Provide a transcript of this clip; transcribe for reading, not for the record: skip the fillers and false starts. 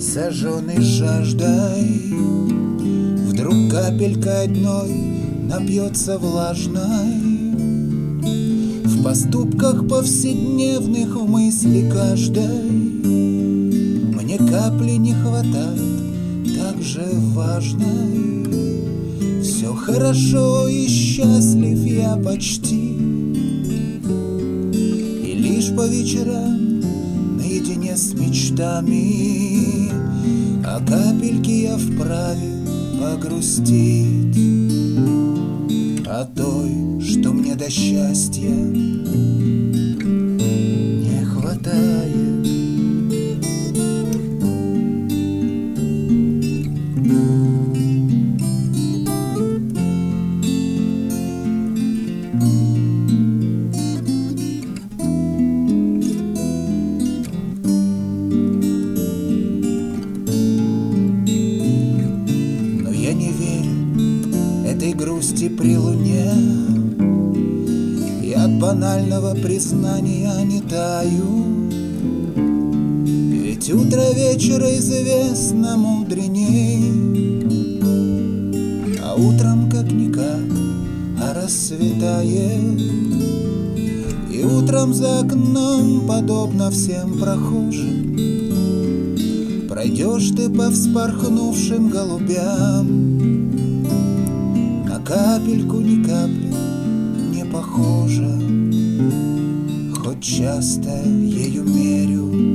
Сожженный жаждой, вдруг капелькой одной напьется влажной. В поступках повседневных, в мысли каждой мне капли не хватает, так же важной. Все хорошо и счастлив я почти, и лишь по вечерам наедине с мечтами о капельке я вправе погрустить, о той, что мне до счастья не хватает. Этой грусти при луне и от банального признания не таю. Ведь утро вечера известно мудреней, а утром как-никак рассветает. И утром за окном, подобно всем прохожим, пройдешь ты по вспорхнувшим голубям. Капельку ни капли не похожа, хоть часто ею мерю